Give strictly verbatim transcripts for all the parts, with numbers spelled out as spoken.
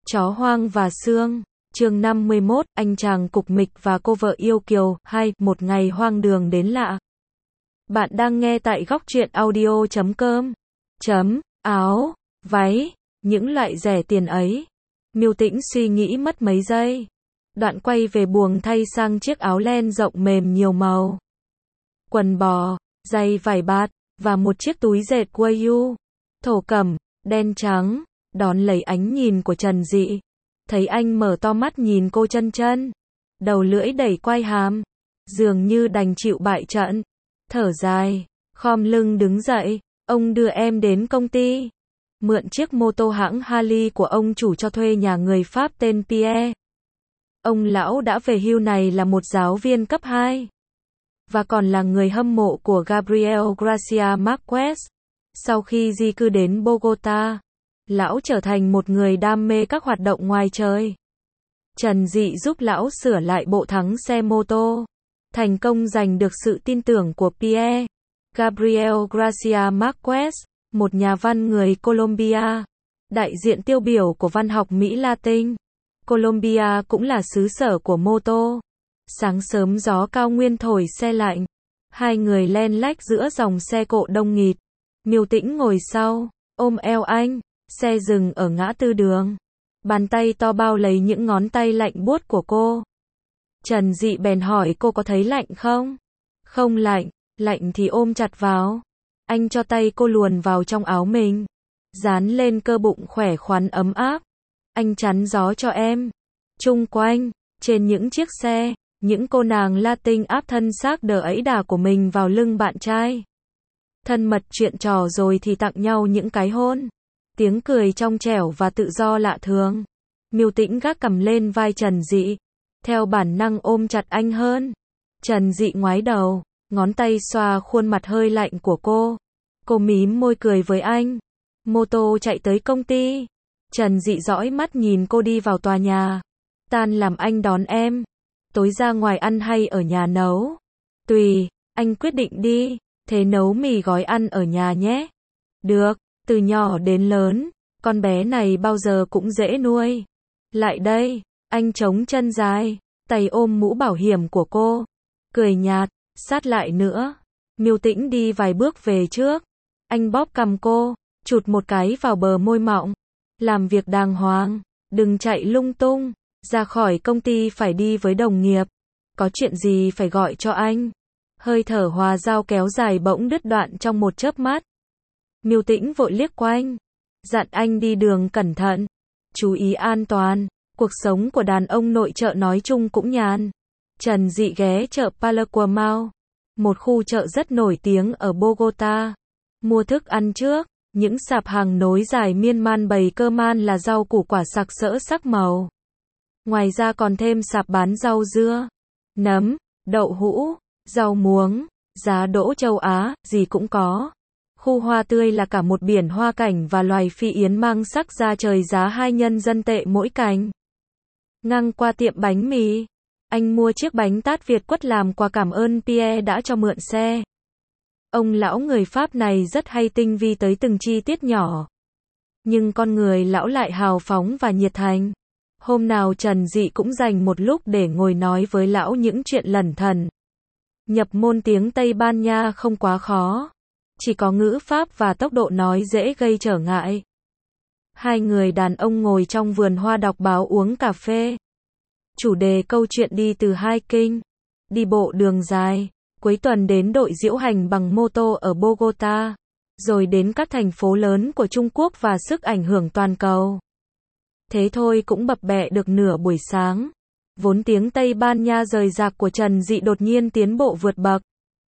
Chó hoang và xương. Chương năm mươi mốt, anh chàng cục mịch và cô vợ yêu kiều. Hai, một ngày hoang đường đến lạ. Bạn đang nghe tại góc truyện audio chấm com. Chấm, áo, váy, những loại rẻ tiền ấy. Miêu Tĩnh suy nghĩ mất mấy giây. Đoạn quay về buồng thay sang chiếc áo len rộng mềm nhiều màu. Quần bò, giày vải bạt, và một chiếc túi dệt Wayu. Thổ cẩm, đen trắng, đón lấy ánh nhìn của Trần Dị. Thấy anh mở to mắt nhìn cô chân chân. Đầu lưỡi đẩy quai hàm. Dường như đành chịu bại trận. Thở dài, khom lưng đứng dậy. Ông đưa em đến công ty. Mượn chiếc mô tô hãng Harley của ông chủ cho thuê nhà người Pháp tên Pierre. Ông lão đã về hưu này là một giáo viên cấp hai. Và còn là người hâm mộ của Gabriel Garcia Marquez. Sau khi di cư đến Bogota, lão trở thành một người đam mê các hoạt động ngoài trời. Trần Dị giúp lão sửa lại bộ thắng xe mô tô. Thành công giành được sự tin tưởng của Pierre. Gabriel Garcia Marquez, một nhà văn người Colombia, đại diện tiêu biểu của văn học Mỹ Latin. Colombia cũng là xứ sở của mô tô. Sáng sớm gió cao nguyên thổi se lạnh. Hai người len lách giữa dòng xe cộ đông nghịt. Miêu Tĩnh ngồi sau, ôm eo anh. Xe dừng ở ngã tư đường. Bàn tay to bao lấy những ngón tay lạnh buốt của cô. Trần Dị bèn hỏi cô có thấy lạnh không? Không lạnh, lạnh thì ôm chặt vào. Anh cho tay cô luồn vào trong áo mình. Dán lên cơ bụng khỏe khoắn ấm áp. Anh chắn gió cho em. Chung quanh, trên những chiếc xe, những cô nàng Latin áp thân xác đờ ấy đà của mình vào lưng bạn trai. Thân mật chuyện trò rồi thì tặng nhau những cái hôn. Tiếng cười trong trẻo và tự do lạ thường. Miêu Tĩnh gác cằm lên vai Trần Dị. Theo bản năng ôm chặt anh hơn. Trần Dị ngoái đầu, ngón tay xoa khuôn mặt hơi lạnh của cô. Cô mím môi cười với anh. Mô tô chạy tới công ty. Trần Dị dõi mắt nhìn cô đi vào tòa nhà. Tan làm anh đón em. Tối ra ngoài ăn hay ở nhà nấu? Tùy, anh quyết định đi. Thế nấu mì gói ăn ở nhà nhé. Được, từ nhỏ đến lớn, con bé này bao giờ cũng dễ nuôi. Lại đây, anh chống chân dài, tay ôm mũ bảo hiểm của cô. Cười nhạt, sát lại nữa. Miêu Tĩnh đi vài bước về trước. Anh bóp cằm cô, chụt một cái vào bờ môi mọng. Làm việc đàng hoàng, đừng chạy lung tung. Ra khỏi công ty phải đi với đồng nghiệp. Có chuyện gì phải gọi cho anh. Hơi thở hòa dao kéo dài bỗng đứt đoạn trong một chớp mắt. Miêu Tĩnh vội liếc quanh. Dặn anh đi đường cẩn thận. Chú ý an toàn. Cuộc sống của đàn ông nội trợ nói chung cũng nhàn. Trần Dị ghé chợ Palaquamao, một khu chợ rất nổi tiếng ở Bogota. Mua thức ăn trước. Những sạp hàng nối dài miên man bày cơ man là rau củ quả sặc sỡ sắc màu. Ngoài ra còn thêm sạp bán rau dưa, nấm, đậu hũ, rau muống, giá đỗ châu Á, gì cũng có. Khu hoa tươi là cả một biển hoa cảnh và loài phi yến mang sắc ra trời giá hai nhân dân tệ mỗi cành. Ngang qua tiệm bánh mì, anh mua chiếc bánh tát Việt quất làm quà cảm ơn Pierre đã cho mượn xe. Ông lão người Pháp này rất hay tinh vi tới từng chi tiết nhỏ. Nhưng con người lão lại hào phóng và nhiệt thành. Hôm nào Trần Dị cũng dành một lúc để ngồi nói với lão những chuyện lẩn thẩn. Nhập môn tiếng Tây Ban Nha không quá khó. Chỉ có ngữ Pháp và tốc độ nói dễ gây trở ngại. Hai người đàn ông ngồi trong vườn hoa đọc báo uống cà phê. Chủ đề câu chuyện đi từ hiking, đi bộ đường dài, cuối tuần đến đội diễu hành bằng mô tô ở Bogota, rồi đến các thành phố lớn của Trung Quốc và sức ảnh hưởng toàn cầu. Thế thôi cũng bập bẹ được nửa buổi sáng. Vốn tiếng Tây Ban Nha rời rạc của Trần Dị đột nhiên tiến bộ vượt bậc.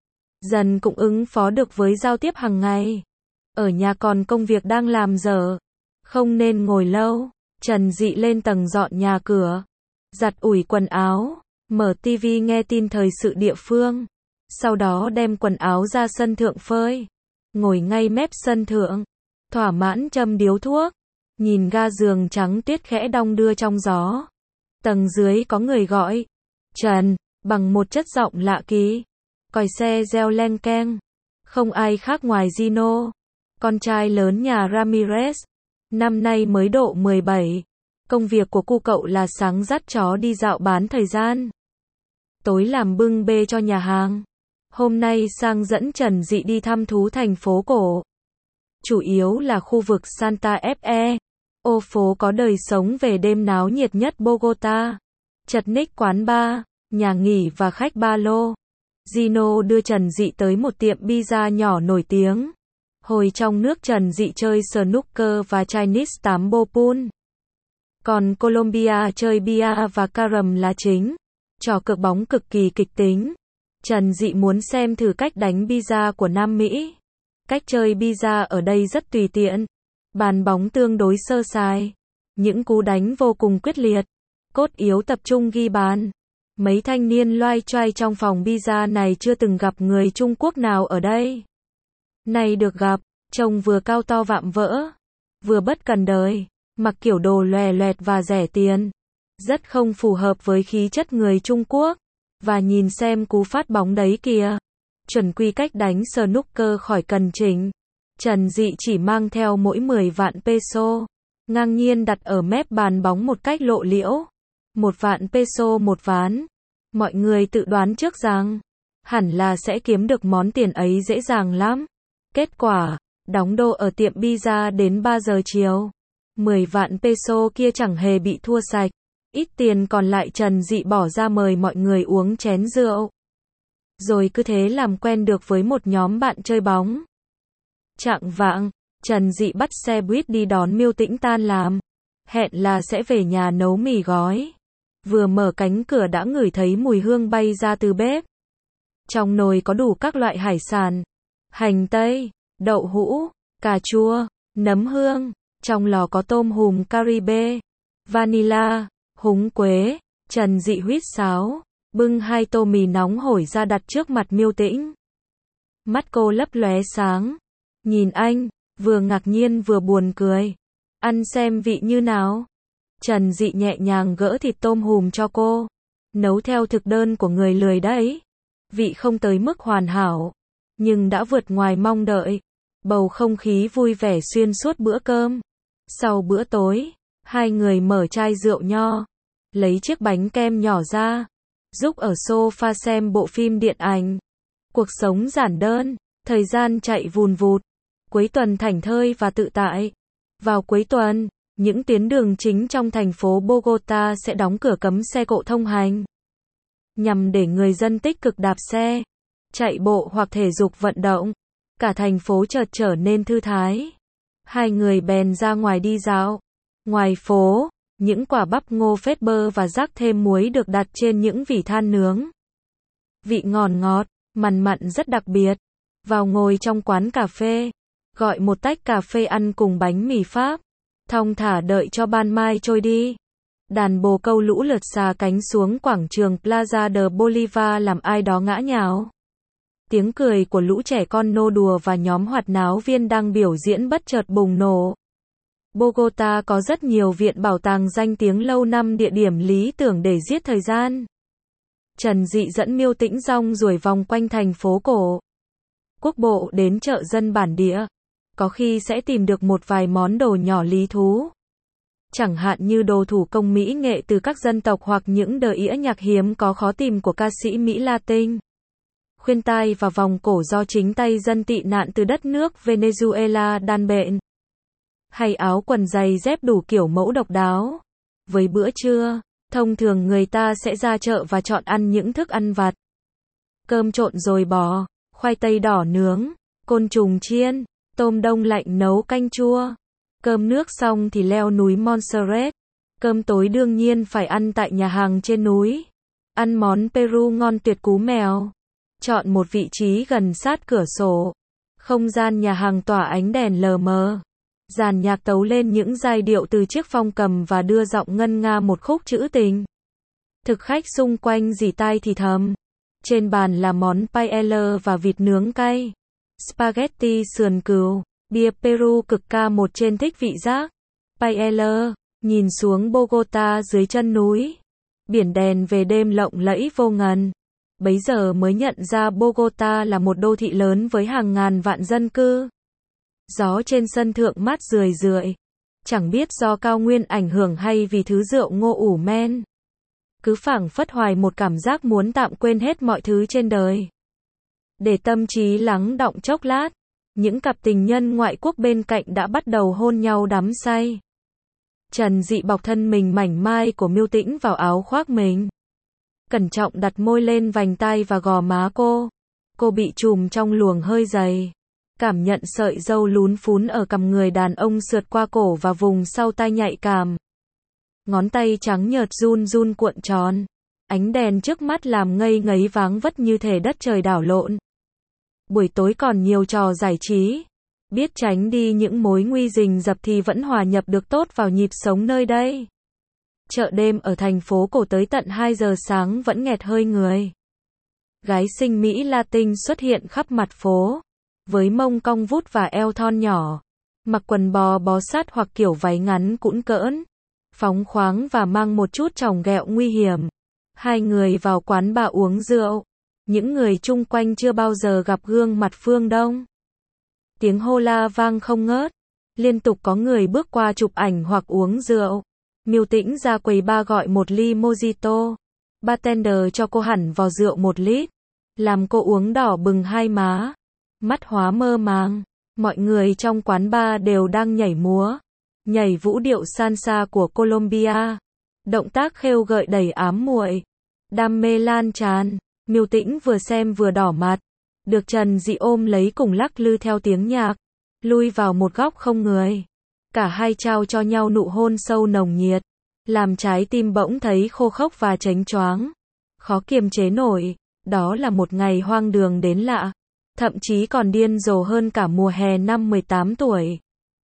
Dần cũng ứng phó được với giao tiếp hàng ngày. Ở nhà còn công việc đang làm dở. Không nên ngồi lâu. Trần Dị lên tầng dọn nhà cửa. Giặt ủi quần áo. Mở tivi nghe tin thời sự địa phương. Sau đó đem quần áo ra sân thượng phơi. Ngồi ngay mép sân thượng. Thỏa mãn châm điếu thuốc. Nhìn ga giường trắng tuyết khẽ đong đưa trong gió. Tầng dưới có người gọi. Trần, bằng một chất giọng lạ kỳ. Còi xe reo leng keng. Không ai khác ngoài Gino, con trai lớn nhà Ramirez. Năm nay mới độ mười bảy. Công việc của cu cậu là sáng dắt chó đi dạo bán thời gian, tối làm bưng bê cho nhà hàng. Hôm nay sang dẫn Trần Dị đi thăm thú thành phố cổ. Chủ yếu là khu vực Santa Fe. Ô phố có đời sống về đêm náo nhiệt nhất Bogota. Chật ních quán bar, nhà nghỉ và khách ba lô. Gino đưa Trần Dị tới một tiệm pizza nhỏ nổi tiếng. Hồi trong nước Trần Dị chơi snooker và Chinese tambo pool. Còn Colombia chơi bia và carom là chính. Trò cược bóng cực kỳ kịch tính. Trần Dị muốn xem thử cách đánh pizza của Nam Mỹ. Cách chơi pizza ở đây rất tùy tiện. Bàn bóng tương đối sơ sài. Những cú đánh vô cùng quyết liệt. Cốt yếu tập trung ghi bàn. Mấy thanh niên loay choay trong phòng pizza này chưa từng gặp người Trung Quốc nào ở đây. Này được gặp, trông vừa cao to vạm vỡ, vừa bất cần đời, mặc kiểu đồ lòe loẹt và rẻ tiền. Rất không phù hợp với khí chất người Trung Quốc. Và nhìn xem cú phát bóng đấy kìa. Chuẩn quy cách đánh snooker khỏi cần chỉnh. Trần Dị chỉ mang theo mỗi mười vạn peso. Ngang nhiên đặt ở mép bàn bóng một cách lộ liễu. Một vạn peso một ván. Mọi người tự đoán trước rằng, hẳn là sẽ kiếm được món tiền ấy dễ dàng lắm. Kết quả, đóng đô ở tiệm pizza đến ba giờ chiều. mười vạn peso kia chẳng hề bị thua sạch. Ít tiền còn lại Trần Dị bỏ ra mời mọi người uống chén rượu. Rồi cứ thế làm quen được với một nhóm bạn chơi bóng. Chạng vạng, Trần Dị bắt xe buýt đi đón Miêu Tĩnh tan làm. Hẹn là sẽ về nhà nấu mì gói. Vừa mở cánh cửa đã ngửi thấy mùi hương bay ra từ bếp. Trong nồi có đủ các loại hải sản. Hành tây, đậu hũ, cà chua, nấm hương. Trong lò có tôm hùm Caribe, vanilla, húng quế. Trần Dị huýt sáo, bưng hai tô mì nóng hổi ra đặt trước mặt Miêu Tĩnh. Mắt cô lấp lóe sáng. Nhìn anh, vừa ngạc nhiên vừa buồn cười. Ăn xem vị như nào. Trần Dị nhẹ nhàng gỡ thịt tôm hùm cho cô. Nấu theo thực đơn của người lười đấy. Vị không tới mức hoàn hảo, nhưng đã vượt ngoài mong đợi. Bầu không khí vui vẻ xuyên suốt bữa cơm. Sau bữa tối, hai người mở chai rượu nho. Lấy chiếc bánh kem nhỏ ra. Giúp ở sofa xem bộ phim điện ảnh. Cuộc sống giản đơn, thời gian chạy vùn vụt. Cuối tuần thảnh thơi và tự tại. Vào cuối tuần, những tuyến đường chính trong thành phố Bogota sẽ đóng cửa cấm xe cộ thông hành. Nhằm để người dân tích cực đạp xe, chạy bộ hoặc thể dục vận động. Cả thành phố chợt trở nên thư thái. Hai người bèn ra ngoài đi dạo. Ngoài phố, những quả bắp ngô phết bơ và rắc thêm muối được đặt trên những vỉ than nướng. Vị ngon ngọt, mặn mặn rất đặc biệt. Vào ngồi trong quán cà phê. Gọi một tách cà phê ăn cùng bánh mì Pháp. Thong thả đợi cho ban mai trôi đi. Đàn bồ câu lũ lượt xà cánh xuống quảng trường Plaza de Bolivar làm ai đó ngã nhào. Tiếng cười của lũ trẻ con nô đùa và nhóm hoạt náo viên đang biểu diễn bất chợt bùng nổ. Bogota có rất nhiều viện bảo tàng danh tiếng lâu năm, địa điểm lý tưởng để giết thời gian. Trần Dị dẫn Miêu Tĩnh rong ruổi vòng quanh thành phố cổ. Quốc bộ đến chợ dân bản địa. Có khi sẽ tìm được một vài món đồ nhỏ lý thú. Chẳng hạn như đồ thủ công mỹ nghệ từ các dân tộc hoặc những đĩa nhạc hiếm có khó tìm của ca sĩ Mỹ Latin. Khuyên tai và vòng cổ do chính tay dân tị nạn từ đất nước Venezuela đan bện. Hay áo quần giày dép đủ kiểu mẫu độc đáo. Với bữa trưa, thông thường người ta sẽ ra chợ và chọn ăn những thức ăn vặt. Cơm trộn dồi bò, khoai tây đỏ nướng, côn trùng chiên, tôm đông lạnh nấu canh chua. Cơm nước xong thì leo núi Montserrat. Cơm tối đương nhiên phải ăn tại nhà hàng trên núi. Ăn món Peru ngon tuyệt cú mèo. Chọn một vị trí gần sát cửa sổ. Không gian nhà hàng tỏa ánh đèn lờ mờ. Dàn nhạc tấu lên những giai điệu từ chiếc phong cầm và đưa giọng ngân nga một khúc trữ tình. Thực khách xung quanh rỉ tai thì thầm. Trên bàn là món paella và vịt nướng cay. Spaghetti sườn cừu. Bia Peru cực ca một trên thích vị giác. Paella, nhìn xuống Bogota dưới chân núi. Biển đèn về đêm lộng lẫy vô ngần. Bấy giờ mới nhận ra Bogota là một đô thị lớn với hàng ngàn vạn dân cư. Gió trên sân thượng mát rười rượi. Chẳng biết do cao nguyên ảnh hưởng hay vì thứ rượu ngô ủ men. Cứ phảng phất hoài một cảm giác muốn tạm quên hết mọi thứ trên đời. Để tâm trí lắng đọng chốc lát, những cặp tình nhân ngoại quốc bên cạnh đã bắt đầu hôn nhau đắm say. Trần Dị bọc thân mình mảnh mai của Miêu Tĩnh vào áo khoác mình. Cẩn trọng đặt môi lên vành tai và gò má cô. Cô bị trùm trong luồng hơi dày. Cảm nhận sợi râu lún phún ở cằm người đàn ông sượt qua cổ và vùng sau tai nhạy cảm. Ngón tay trắng nhợt run run cuộn tròn. Ánh đèn trước mắt làm ngây ngấy váng vất như thể đất trời đảo lộn. Buổi tối còn nhiều trò giải trí. Biết tránh đi những mối nguy rình rập thì vẫn hòa nhập được tốt vào nhịp sống nơi đây. Chợ đêm ở thành phố cổ tới tận hai giờ sáng vẫn nghẹt hơi người. Gái xinh Mỹ Latin xuất hiện khắp mặt phố. Với mông cong vút và eo thon nhỏ. Mặc quần bò bó sát hoặc kiểu váy ngắn cũn cỡn. Phóng khoáng và mang một chút tròng ghẹo nguy hiểm. Hai người vào quán bar uống rượu. Những người chung quanh chưa bao giờ gặp gương mặt Phương Đông. Tiếng hô la vang không ngớt. Liên tục có người bước qua chụp ảnh hoặc uống rượu. Miêu Tĩnh ra quầy bar gọi một ly mojito. Bartender cho cô hẳn vò rượu một lít. Làm cô uống đỏ bừng hai má. Mắt hóa mơ màng. Mọi người trong quán bar đều đang nhảy múa. Nhảy vũ điệu salsa của Colombia. Động tác khêu gợi đầy ám muội. Đam mê lan tràn. Miêu Tĩnh vừa xem vừa đỏ mặt. Được Trần Dị ôm lấy cùng lắc lư theo tiếng nhạc. Lui vào một góc không người. Cả hai trao cho nhau nụ hôn sâu nồng nhiệt. Làm trái tim bỗng thấy khô khốc và chánh choáng. Khó kiềm chế nổi. Đó là một ngày hoang đường đến lạ. Thậm chí còn điên rồ hơn cả mùa hè năm mười tám tuổi.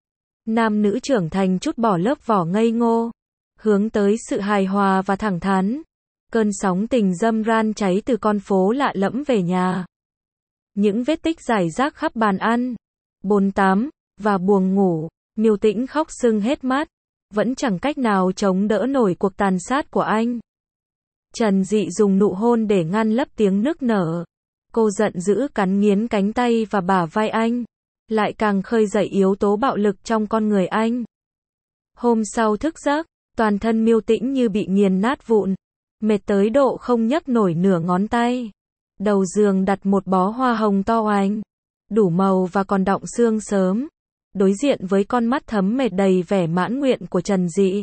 Nam nữ trưởng thành chút bỏ lớp vỏ ngây ngô. Hướng tới sự hài hòa và thẳng thắn. Cơn sóng tình dâm ran cháy từ con phố lạ lẫm về nhà. Những vết tích rải rác khắp bàn ăn, bồn tắm, và buồng ngủ. Miêu Tĩnh khóc sưng hết mắt. Vẫn chẳng cách nào chống đỡ nổi cuộc tàn sát của anh. Trần Dị dùng nụ hôn để ngăn lấp tiếng nức nở. Cô giận dữ cắn nghiến cánh tay và bả vai anh. Lại càng khơi dậy yếu tố bạo lực trong con người anh. Hôm sau thức giấc, toàn thân Miêu Tĩnh như bị nghiền nát vụn. Mệt tới độ không nhấc nổi nửa ngón tay. Đầu giường đặt một bó hoa hồng to oành. Đủ màu và còn đọng sương sớm. Đối diện với con mắt thấm mệt đầy vẻ mãn nguyện của Trần Dị.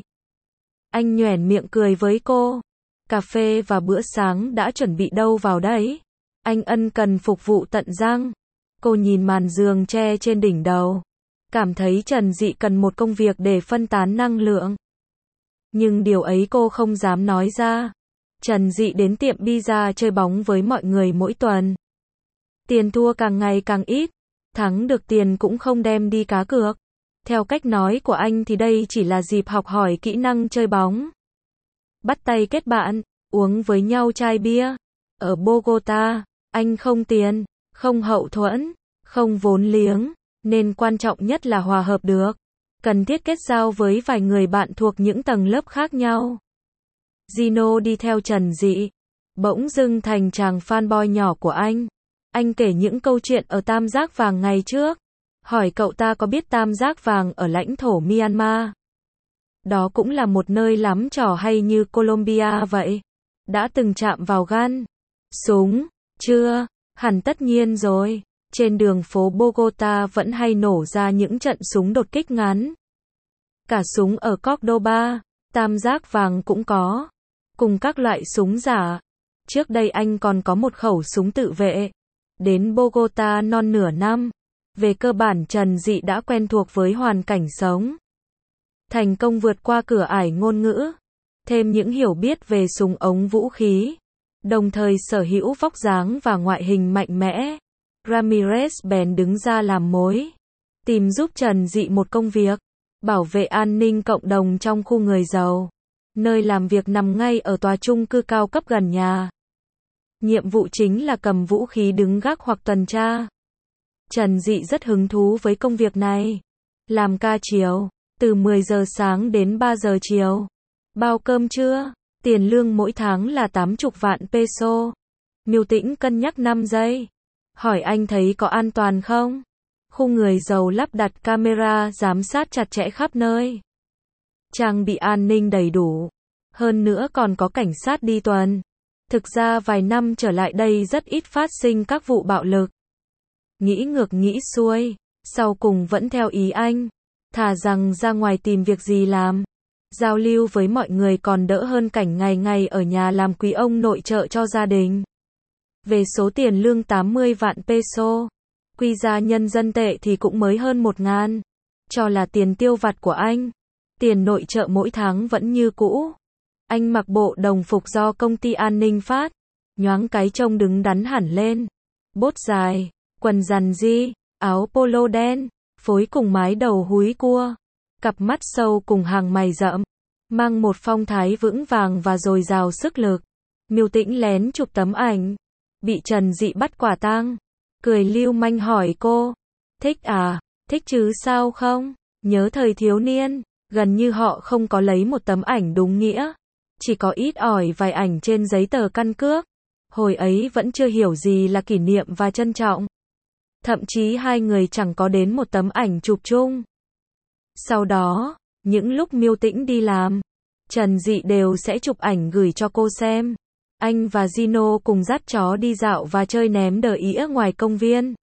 Anh nhoẻn miệng cười với cô. Cà phê và bữa sáng đã chuẩn bị đâu vào đấy. Anh ân cần phục vụ tận răng. Cô nhìn màn giường tre trên đỉnh đầu. Cảm thấy Trần Dị cần một công việc để phân tán năng lượng. Nhưng điều ấy cô không dám nói ra. Trần Dị đến tiệm pizza chơi bóng với mọi người mỗi tuần. Tiền thua càng ngày càng ít. Thắng được tiền cũng không đem đi cá cược. Theo cách nói của anh thì đây chỉ là dịp học hỏi kỹ năng chơi bóng. Bắt tay kết bạn, uống với nhau chai bia. Ở Bogota, anh không tiền, không hậu thuẫn, không vốn liếng, nên quan trọng nhất là hòa hợp được. Cần thiết kết giao với vài người bạn thuộc những tầng lớp khác nhau. Gino đi theo Trần Dị. Bỗng dưng thành chàng fanboy nhỏ của anh. Anh kể những câu chuyện ở Tam Giác Vàng ngày trước. Hỏi cậu ta có biết Tam Giác Vàng ở lãnh thổ Myanmar. Đó cũng là một nơi lắm trò hay như Colombia vậy. Đã từng chạm vào gan. Súng, chưa? Hẳn tất nhiên rồi. Trên đường phố Bogota vẫn hay nổ ra những trận súng đột kích ngắn. Cả súng ở Cordoba, Tam Giác Vàng cũng có. Cùng các loại súng giả. Trước đây anh còn có một khẩu súng tự vệ. Đến Bogota non nửa năm. Về cơ bản Trần Dị đã quen thuộc với hoàn cảnh sống. Thành công vượt qua cửa ải ngôn ngữ. Thêm những hiểu biết về súng ống vũ khí. Đồng thời sở hữu vóc dáng và ngoại hình mạnh mẽ. Ramirez bèn đứng ra làm mối. Tìm giúp Trần Dị một công việc. Bảo vệ an ninh cộng đồng trong khu người giàu. Nơi làm việc nằm ngay ở tòa chung cư cao cấp gần nhà. Nhiệm vụ chính là cầm vũ khí đứng gác hoặc tuần tra. Trần Dị rất hứng thú với công việc này. Làm ca chiều, từ mười giờ sáng đến ba giờ chiều. Bao cơm trưa, tiền lương mỗi tháng là tám mươi vạn peso. Miêu Tĩnh cân nhắc năm giây. Hỏi anh thấy có an toàn không? Khu người giàu lắp đặt camera giám sát chặt chẽ khắp nơi. Trang bị an ninh đầy đủ. Hơn nữa còn có cảnh sát đi tuần. Thực ra vài năm trở lại đây rất ít phát sinh các vụ bạo lực. Nghĩ ngược nghĩ xuôi, sau cùng vẫn theo ý anh. Thà rằng ra ngoài tìm việc gì làm. Giao lưu với mọi người còn đỡ hơn cảnh ngày ngày ở nhà làm quý ông nội trợ cho gia đình. Về số tiền lương tám mươi vạn peso, quy ra nhân dân tệ thì cũng mới hơn một ngàn. Cho là tiền tiêu vặt của anh. Tiền nội trợ mỗi tháng vẫn như cũ. Anh mặc bộ đồng phục do công ty an ninh phát. Nhoáng cái trông đứng đắn hẳn lên. Bốt dài, quần rằn di, áo polo đen, phối cùng mái đầu húi cua. Cặp mắt sâu cùng hàng mày rậm. Mang một phong thái vững vàng và dồi dào sức lực. Miêu Tĩnh lén chụp tấm ảnh. Bị Trần Dị bắt quả tang. Cười lưu manh hỏi cô. Thích à? Thích chứ sao không? Nhớ thời thiếu niên, gần như họ không có lấy một tấm ảnh đúng nghĩa. Chỉ có ít ỏi vài ảnh trên giấy tờ căn cước. Hồi ấy vẫn chưa hiểu gì là kỷ niệm và trân trọng. Thậm chí hai người chẳng có đến một tấm ảnh chụp chung. Sau đó, những lúc Miêu Tĩnh đi làm, Trần Dị đều sẽ chụp ảnh gửi cho cô xem. Anh và Gino cùng dắt chó đi dạo và chơi ném đờ ĩa ngoài công viên.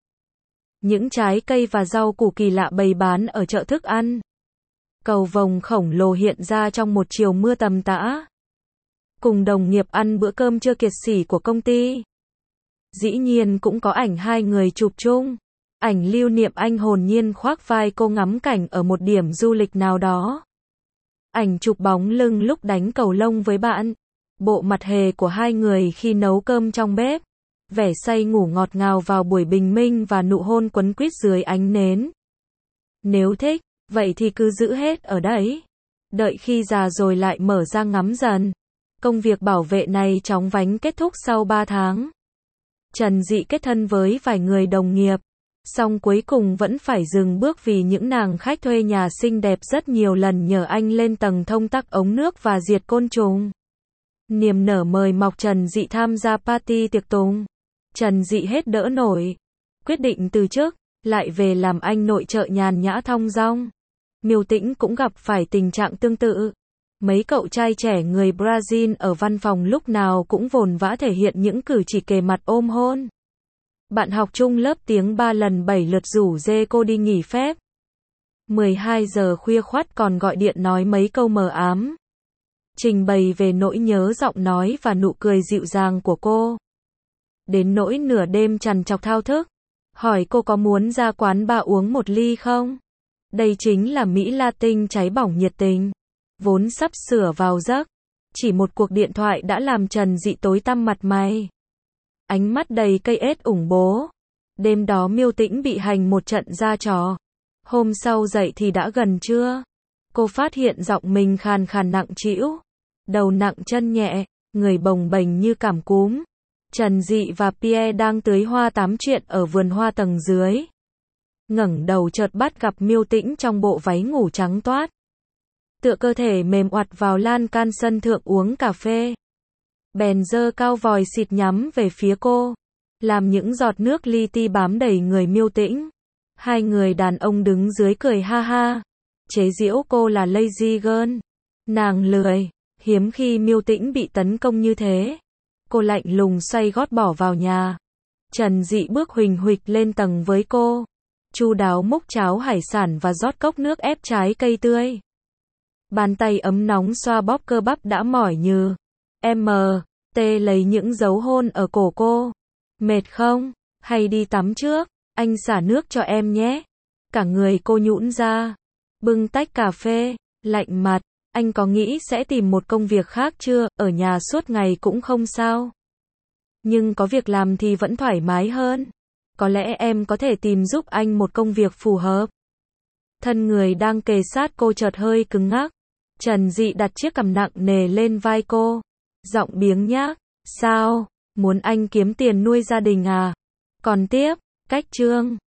Những trái cây và rau củ kỳ lạ bày bán ở chợ thức ăn. Cầu vồng khổng lồ hiện ra trong một chiều mưa tầm tã. Cùng đồng nghiệp ăn bữa cơm trưa kiệt sỉ của công ty. Dĩ nhiên cũng có ảnh hai người chụp chung. Ảnh lưu niệm anh hồn nhiên khoác vai cô ngắm cảnh ở một điểm du lịch nào đó. Ảnh chụp bóng lưng lúc đánh cầu lông với bạn. Bộ mặt hề của hai người khi nấu cơm trong bếp. Vẻ say ngủ ngọt ngào vào buổi bình minh và nụ hôn quấn quýt dưới ánh nến. Nếu thích, vậy thì cứ giữ hết ở đấy. Đợi khi già rồi lại mở ra ngắm dần. Công việc bảo vệ này chóng vánh kết thúc sau ba tháng. Trần Dị kết thân với vài người đồng nghiệp. Song cuối cùng vẫn phải dừng bước vì những nàng khách thuê nhà xinh đẹp rất nhiều lần nhờ anh lên tầng thông tắc ống nước và diệt côn trùng. Niềm nở mời mọc Trần Dị tham gia party tiệc tùng. Trần Dị hết đỡ nổi. Quyết định từ chức, lại về làm anh nội trợ nhàn nhã thong dong. Miêu Tĩnh cũng gặp phải tình trạng tương tự. Mấy cậu trai trẻ người Brazil ở văn phòng lúc nào cũng vồn vã thể hiện những cử chỉ kề mặt ôm hôn. Bạn học chung lớp tiếng ba lần bảy lượt rủ dê cô đi nghỉ phép. mười hai giờ khuya khoắt còn gọi điện nói mấy câu mờ ám. Trình bày về nỗi nhớ giọng nói và nụ cười dịu dàng của cô. Đến nỗi nửa đêm trằn trọc thao thức. Hỏi cô có muốn ra quán bar uống một ly không? Đây chính là Mỹ Latin cháy bỏng nhiệt tình. Vốn sắp sửa vào giấc. Chỉ một cuộc điện thoại đã làm Trần Dị tối tăm mặt mày. Ánh mắt đầy cây ết ủng bố. Đêm đó Miêu Tĩnh bị hành một trận ra trò. Hôm sau dậy thì đã gần trưa. Cô phát hiện giọng mình khàn khàn nặng trĩu. Đầu nặng chân nhẹ, người bồng bềnh như cảm cúm. Trần Dị và Pierre đang tưới hoa tám chuyện ở vườn hoa tầng dưới. Ngẩng đầu chợt bắt gặp Miêu Tĩnh trong bộ váy ngủ trắng toát. Tựa cơ thể mềm oặt vào lan can sân thượng uống cà phê. Bèn giơ cao vòi xịt nhắm về phía cô. Làm những giọt nước li ti bám đầy người Miêu Tĩnh. Hai người đàn ông đứng dưới cười ha ha. Chế giễu cô là lazy girl. Nàng lười. Hiếm khi Miêu Tĩnh bị tấn công như thế. Cô lạnh lùng xoay gót bỏ vào nhà. Trần Dị bước huỳnh huỵch lên tầng với cô. Chu đáo múc cháo hải sản và rót cốc nước ép trái cây tươi. Bàn tay ấm nóng xoa bóp cơ bắp đã mỏi nhừ. M. T lấy những dấu hôn ở cổ cô. Mệt không? Hay đi tắm trước? Anh xả nước cho em nhé. Cả người cô nhũn ra. Bưng tách cà phê. Lạnh mặt. Anh có nghĩ sẽ tìm một công việc khác chưa? Ở nhà suốt ngày cũng không sao. Nhưng có việc làm thì vẫn thoải mái hơn. Có lẽ em có thể tìm giúp anh một công việc phù hợp. Thân người đang kề sát cô chợt hơi cứng ngắc. Trần Dị đặt chiếc cằm nặng nề lên vai cô. Giọng biếng nhác. Sao? Muốn anh kiếm tiền nuôi gia đình à? Còn tiếp, cách chương.